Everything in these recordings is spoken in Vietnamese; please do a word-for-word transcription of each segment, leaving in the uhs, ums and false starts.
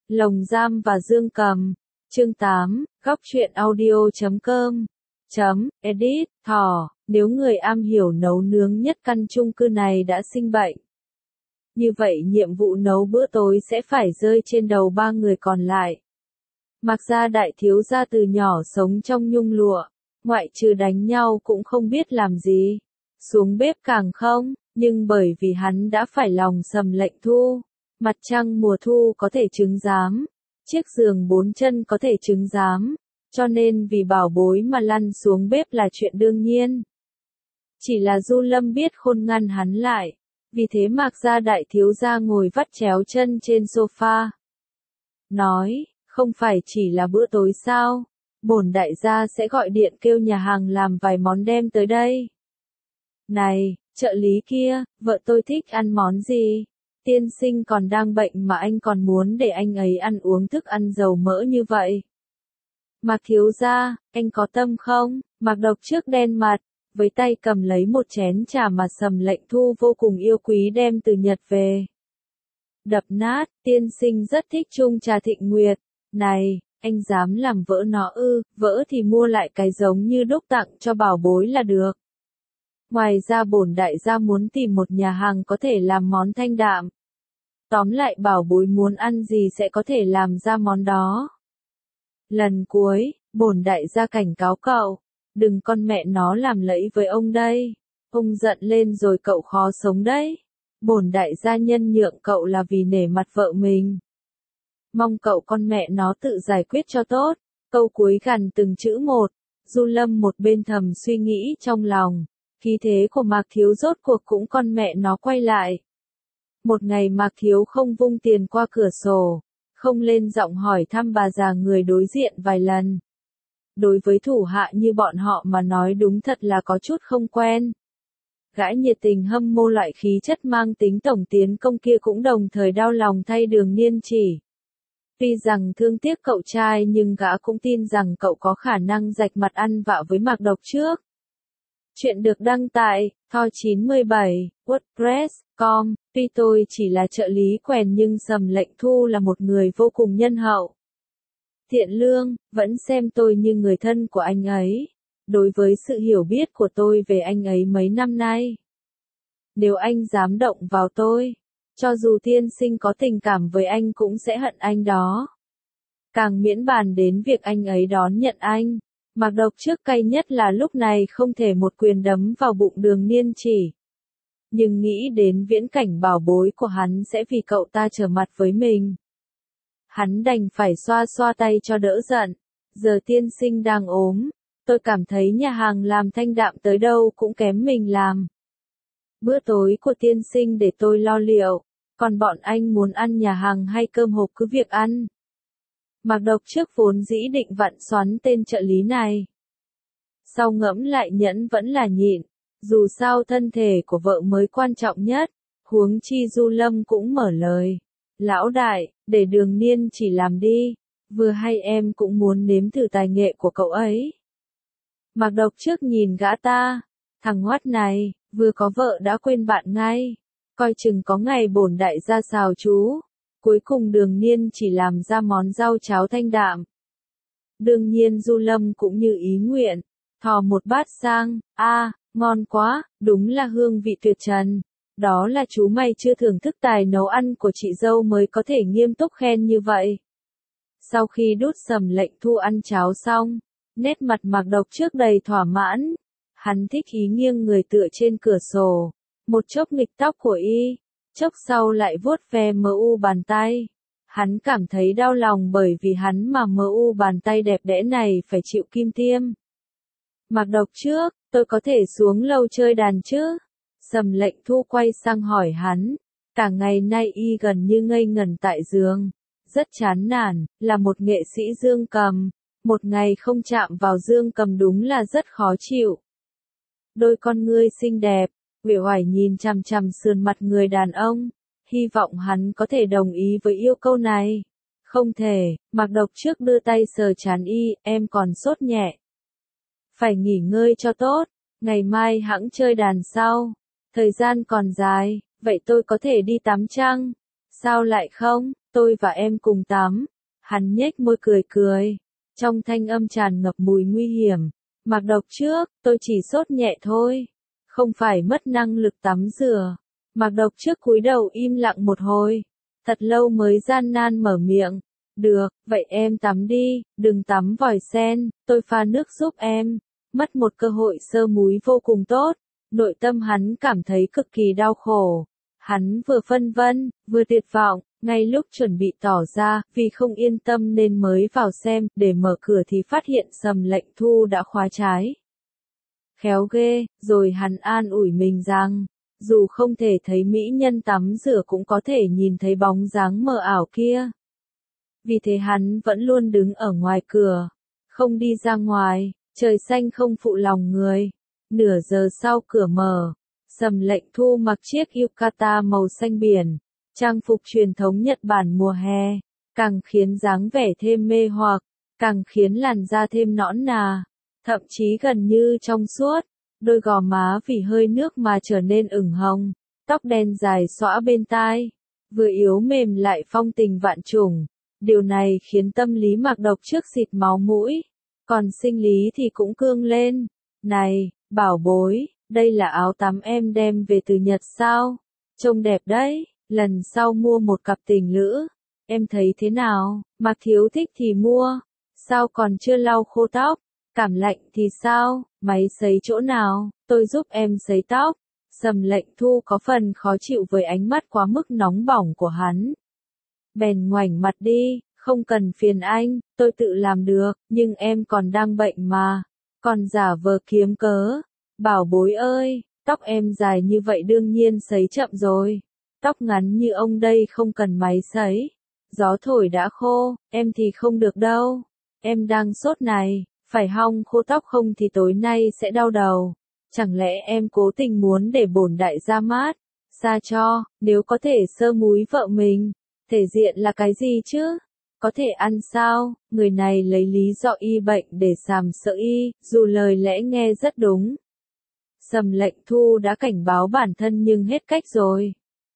Lồng Giam và Dương Cầm. Chương tám, góc truyện audio chấm com. Chấm, edit, thỏ, nếu người am hiểu nấu nướng nhất căn chung cư này đã sinh bệnh. Như vậy nhiệm vụ nấu bữa tối sẽ phải rơi trên đầu ba người còn lại. Mạc gia đại thiếu gia từ nhỏ sống trong nhung lụa, ngoại trừ đánh nhau cũng không biết làm gì. Xuống bếp càng không, nhưng bởi vì hắn đã phải lòng Sầm Lệnh Thu. Mặt trăng mùa thu có thể chứng giám, chiếc giường bốn chân có thể chứng giám, cho nên vì bảo bối mà lăn xuống bếp là chuyện đương nhiên. Chỉ là Du Lâm biết khôn ngăn hắn lại, vì thế Mạc gia đại thiếu gia ngồi vắt chéo chân trên sofa. Nói, không phải chỉ là bữa tối sao, bổn đại gia sẽ gọi điện kêu nhà hàng làm vài món đem tới đây. Này, trợ lý kia, vợ tôi thích ăn món gì? Tiên sinh còn đang bệnh mà anh còn muốn để anh ấy ăn uống thức ăn dầu mỡ như vậy. Mạc thiếu gia, anh có tâm không? Mạc Độc trước đen mặt, với tay cầm lấy một chén trà mà Sầm Lệnh Thu vô cùng yêu quý đem từ Nhật về. Đập nát, tiên sinh rất thích chung trà Thịnh Nguyệt. Này, anh dám làm vỡ nó ư, vỡ thì mua lại cái giống như đúc tặng cho bảo bối là được. Ngoài ra bổn đại gia muốn tìm một nhà hàng có thể làm món thanh đạm. Tóm lại bảo bối muốn ăn gì sẽ có thể làm ra món đó. Lần cuối, bổn đại gia cảnh cáo cậu, đừng con mẹ nó làm lẫy với ông đây. Ông giận lên rồi cậu khó sống đấy. Bổn đại gia nhân nhượng cậu là vì nể mặt vợ mình. Mong cậu con mẹ nó tự giải quyết cho tốt. Câu cuối gằn từng chữ một. Du Lâm một bên thầm suy nghĩ trong lòng. Khí thế của Mạc Thiếu rốt cuộc cũng con mẹ nó quay lại. Một ngày Mạc Thiếu không vung tiền qua cửa sổ, không lên giọng hỏi thăm bà già người đối diện vài lần. Đối với thủ hạ như bọn họ mà nói đúng thật là có chút không quen. Gã nhiệt tình hâm mộ loại khí chất mang tính tổng tiến công kia cũng đồng thời đau lòng thay Đường Niên Chỉ. Tuy rằng thương tiếc cậu trai nhưng gã cũng tin rằng cậu có khả năng rạch mặt ăn vạ với Mạc Độc trước. Chuyện được đăng tại Thor chín mươi bảy, WordPress chấm com. Tuy tôi chỉ là trợ lý quèn nhưng Sầm Lệnh Thu là một người vô cùng nhân hậu. Thiện lương, vẫn xem tôi như người thân của anh ấy. Đối với sự hiểu biết của tôi về anh ấy mấy năm nay. Nếu anh dám động vào tôi, cho dù tiên sinh có tình cảm với anh cũng sẽ hận anh đó. Càng miễn bàn đến việc anh ấy đón nhận anh. Mạc Độc trước cay nhất là lúc này không thể một quyền đấm vào bụng Đường Niên Chỉ. Nhưng nghĩ đến viễn cảnh bảo bối của hắn sẽ vì cậu ta trở mặt với mình. Hắn đành phải xoa xoa tay cho đỡ giận. Giờ tiên sinh đang ốm, tôi cảm thấy nhà hàng làm thanh đạm tới đâu cũng kém mình làm. Bữa tối của tiên sinh để tôi lo liệu, còn bọn anh muốn ăn nhà hàng hay cơm hộp cứ việc ăn. Mạc Độc trước vốn dĩ định vặn xoắn tên trợ lý này. Sau ngẫm lại nhẫn vẫn là nhịn, dù sao thân thể của vợ mới quan trọng nhất, huống chi Du Lâm cũng mở lời. Lão đại, để Đường Niên Chỉ làm đi, vừa hay em cũng muốn nếm thử tài nghệ của cậu ấy. Mạc Độc trước nhìn gã ta, thằng hoắt này, vừa có vợ đã quên bạn ngay, coi chừng có ngày bổn đại gia xào chú. Cuối cùng Đường Niên Chỉ làm ra món rau cháo thanh đạm. Đương nhiên Du Lâm cũng như ý nguyện, thò một bát sang, a, à, ngon quá, đúng là hương vị tuyệt trần. Đó là chú mày chưa thưởng thức tài nấu ăn của chị dâu mới có thể nghiêm túc khen như vậy. Sau khi đút Sầm Lệnh Thu ăn cháo xong, nét mặt Mạc Độc trước đầy thỏa mãn. Hắn thích ý nghiêng người tựa trên cửa sổ, một chốc nghịch tóc của y. Chốc sau lại vuốt ve mờ u bàn tay. Hắn cảm thấy đau lòng bởi vì hắn mà mờ u bàn tay đẹp đẽ này phải chịu kim tiêm. Mạc Độc trước, tôi có thể xuống lầu chơi đàn chứ? Sầm Lệnh Thu quay sang hỏi hắn. Cả ngày nay y gần như ngây ngẩn tại giường. Rất chán nản, là một nghệ sĩ dương cầm. Một ngày không chạm vào dương cầm đúng là rất khó chịu. Đôi con ngươi xinh đẹp. Uể oải nhìn chằm chằm sườn mặt người đàn ông, hy vọng hắn có thể đồng ý với yêu cầu này. Không thể, Mạc Độc trước đưa tay sờ trán y, em còn sốt nhẹ. Phải nghỉ ngơi cho tốt, ngày mai hẵng chơi đàn sau. Thời gian còn dài, vậy tôi có thể đi tắm chăng? Sao lại không? tôi và em cùng tắm. Hắn nhếch môi cười cười, trong thanh âm tràn ngập mùi nguy hiểm. Mạc Độc trước, tôi chỉ sốt nhẹ thôi, không phải mất năng lực tắm rửa. Mạc Độc trước cúi đầu im lặng một hồi, thật lâu mới gian nan mở miệng. Được, vậy em tắm đi, đừng tắm vòi sen, tôi pha nước giúp em. Mất một cơ hội sơ múi vô cùng tốt, nội tâm hắn cảm thấy cực kỳ đau khổ. Hắn vừa phân vân, vừa tuyệt vọng, ngay lúc chuẩn bị tỏ ra, vì không yên tâm nên mới vào xem, để mở cửa thì phát hiện Sầm Lệnh Thu đã khóa trái. Khéo ghê, rồi hắn an ủi mình rằng, dù không thể thấy mỹ nhân tắm rửa cũng có thể nhìn thấy bóng dáng mờ ảo kia. Vì thế hắn vẫn luôn đứng ở ngoài cửa, không đi ra ngoài, trời xanh không phụ lòng người. Nửa giờ sau cửa mở, Sầm Lệnh Thu mặc chiếc yukata màu xanh biển, trang phục truyền thống Nhật Bản mùa hè, càng khiến dáng vẻ thêm mê hoặc, càng khiến làn da thêm nõn nà, thậm chí gần như trong suốt, đôi gò má vì hơi nước mà trở nên ửng hồng, tóc đen dài xõa bên tai, vừa yếu mềm lại phong tình vạn trùng. Điều này khiến tâm lý Mạc Độc trước xịt máu mũi, còn sinh lý thì cũng cương lên. Này, bảo bối, đây là áo tắm em đem về từ Nhật sao? Trông đẹp đấy, lần sau mua một cặp tình lữ. Em thấy thế nào? Mạc Thiếu thích thì mua. Sao còn chưa lau khô tóc? Cảm lạnh thì sao? Máy sấy chỗ nào? Tôi giúp em sấy tóc. Sầm Lệnh Thu có phần khó chịu với ánh mắt quá mức nóng bỏng của hắn. Bèn ngoảnh mặt đi, không cần phiền anh, tôi tự làm được, nhưng em còn đang bệnh mà. Còn giả vờ kiếm cớ. Bảo bối ơi, tóc em dài như vậy đương nhiên sấy chậm rồi. Tóc ngắn như ông đây không cần máy sấy. Gió thổi đã khô, em thì không được đâu. Em đang sốt này, phải hong khô tóc không thì tối nay sẽ đau đầu. Chẳng lẽ em cố tình muốn để bổn đại gia mát? Xa cho, nếu có thể sơ múi vợ mình. Thể diện là cái gì chứ? Có thể ăn sao? Người này lấy lý do y bệnh để sàm sỡ y, dù lời lẽ nghe rất đúng. Sầm Lệnh Thu đã cảnh báo bản thân nhưng hết cách rồi.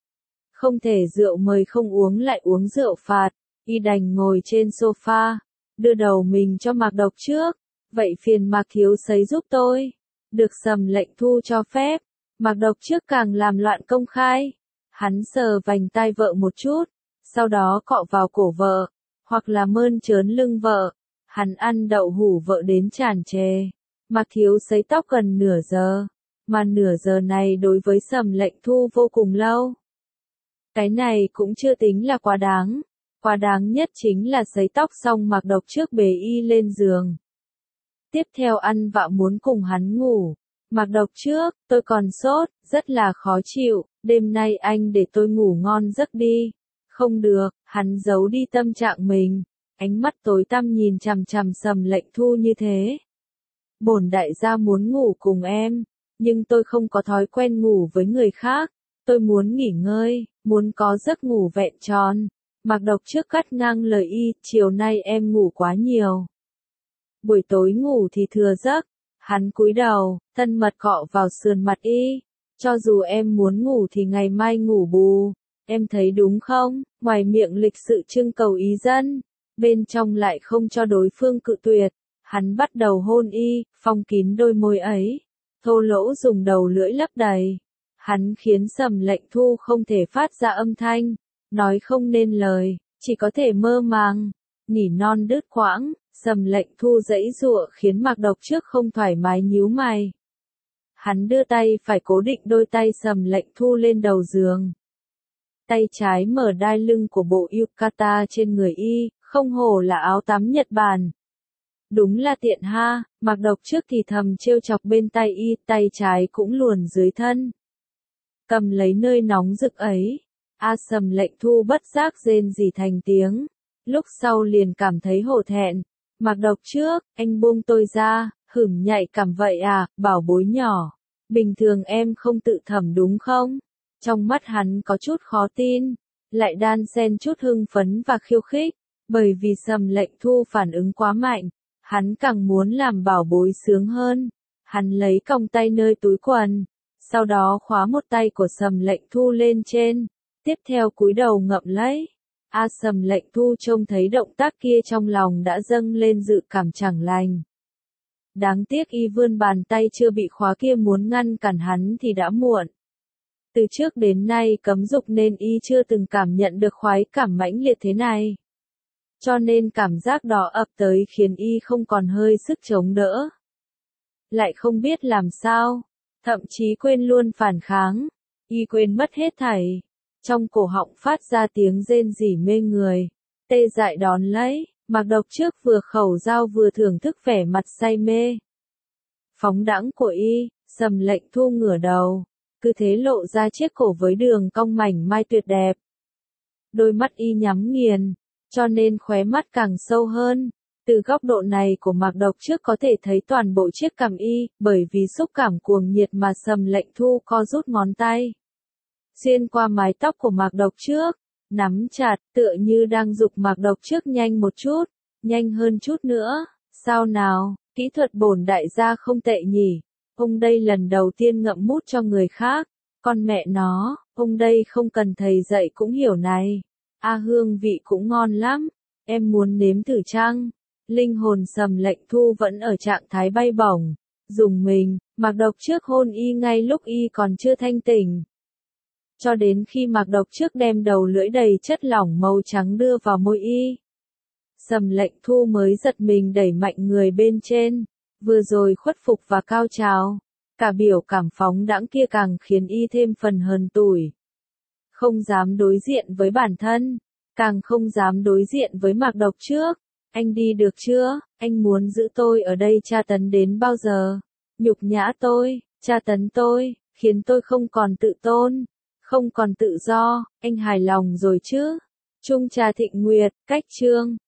Không thể rượu mời không uống lại uống rượu phạt, y đành ngồi trên sofa, đưa đầu mình cho Mạc Độc trước. Vậy phiền Mạc Thiếu sấy giúp tôi. Được Sầm Lệnh Thu cho phép, Mạc Độc trước càng làm loạn công khai. Hắn sờ vành tai vợ một chút, sau đó cọ vào cổ vợ, hoặc là mơn trớn lưng vợ. Hắn ăn đậu hủ vợ đến tràn trề. Mạc Thiếu sấy tóc gần nửa giờ, mà nửa giờ này đối với Sầm Lệnh Thu vô cùng lâu. Cái này cũng chưa tính là quá đáng. Quá đáng nhất chính là sấy tóc xong Mạc Độc trước bế y lên giường. Tiếp theo ăn vạ muốn cùng hắn ngủ. Mạc Độc trước, tôi còn sốt, rất là khó chịu, đêm nay anh để tôi ngủ ngon giấc đi. Không được, hắn giấu đi tâm trạng mình, ánh mắt tối tăm nhìn chằm chằm Sầm Lệnh Thu như thế. Bổn đại gia muốn ngủ cùng em, nhưng tôi không có thói quen ngủ với người khác, tôi muốn nghỉ ngơi, muốn có giấc ngủ vẹn tròn. Mạc Độc trước cắt ngang lời y, chiều nay em ngủ quá nhiều. Buổi tối ngủ thì thừa giấc. Hắn cúi đầu, thân mật cọ vào sườn mặt y. Cho dù em muốn ngủ thì ngày mai ngủ bù. Em thấy đúng không? Ngoài miệng lịch sự trưng cầu ý dân, bên trong lại không cho đối phương cự tuyệt. Hắn bắt đầu hôn y, phong kín đôi môi ấy. Thô lỗ dùng đầu lưỡi lấp đầy. Hắn khiến Sầm Lệnh Thu không thể phát ra âm thanh, nói không nên lời, chỉ có thể mơ màng, nỉ non đứt quãng. Sầm Lệnh Thu giãy giụa khiến Mạc Độc trước không thoải mái nhíu mày. Hắn đưa tay phải cố định đôi tay Sầm Lệnh Thu lên đầu giường. Tay trái mở đai lưng của bộ yukata trên người y, không hổ là áo tắm Nhật Bản. Đúng là tiện ha, Mạc Độc trước thì thầm trêu chọc bên tay y, tay trái cũng luồn dưới thân. Cầm lấy nơi nóng rực ấy. A Sầm Lệnh Thu bất giác rên rỉ thành tiếng. Lúc sau liền cảm thấy hổ thẹn. Mạc Độc trước, anh buông tôi ra, hửng nhạy cảm vậy à, bảo bối nhỏ. Bình thường em không tự thầm đúng không? Trong mắt hắn có chút khó tin, lại đan xen chút hưng phấn và khiêu khích, bởi vì Sầm Lệnh Thu phản ứng quá mạnh, hắn càng muốn làm bảo bối sướng hơn. Hắn lấy còng tay nơi túi quần, sau đó khóa một tay của Sầm Lệnh Thu lên trên, tiếp theo cúi đầu ngậm lấy. A Sầm Lệnh Thu trông thấy động tác kia trong lòng đã dâng lên dự cảm chẳng lành. Đáng tiếc y vươn bàn tay chưa bị khóa kia muốn ngăn cản hắn thì đã muộn. Từ trước đến nay cấm dục nên y chưa từng cảm nhận được khoái cảm mãnh liệt thế này. Cho nên cảm giác đó ập tới khiến y không còn hơi sức chống đỡ. Lại không biết làm sao, thậm chí quên luôn phản kháng, y quên mất hết thảy. Trong cổ họng phát ra tiếng rên rỉ mê người, tê dại đón lấy, Mạc Độc trước vừa khẩu dao vừa thưởng thức vẻ mặt say mê. Phóng đãng của y, Sầm Lệnh Thu ngửa đầu, cứ thế lộ ra chiếc cổ với đường cong mảnh mai tuyệt đẹp. Đôi mắt y nhắm nghiền, cho nên khóe mắt càng sâu hơn. Từ góc độ này của Mạc Độc trước có thể thấy toàn bộ chiếc cằm y, bởi vì xúc cảm cuồng nhiệt mà Sầm Lệnh Thu co rút ngón tay. Xuyên qua mái tóc của Mạc Độc trước, nắm chặt, tựa như đang giục Mạc Độc trước nhanh một chút, nhanh hơn chút nữa, sao nào, kỹ thuật bổn đại gia không tệ nhỉ, ông đây lần đầu tiên ngậm mút cho người khác, con mẹ nó, ông đây không cần thầy dạy cũng hiểu này, a hương vị cũng ngon lắm, em muốn nếm thử chăng? Linh hồn Sầm Lệnh Thu vẫn ở trạng thái bay bổng, dùng mình, Mạc Độc trước hôn y ngay lúc y còn chưa thanh tỉnh. Cho đến khi Mạc Độc trước đem đầu lưỡi đầy chất lỏng màu trắng đưa vào môi y. Sầm Lệnh Thu mới giật mình đẩy mạnh người bên trên, vừa rồi khuất phục và cao trào, cả biểu cảm phóng đãng kia càng khiến y thêm phần hờn tủi. Không dám đối diện với bản thân, càng không dám đối diện với Mạc Độc trước. Anh đi được chưa, anh muốn giữ tôi ở đây tra tấn đến bao giờ? Nhục nhã tôi, tra tấn tôi, khiến tôi không còn tự tôn, không còn tự do, anh hài lòng rồi chứ? Trung Trà Thịnh Nguyệt, cách chương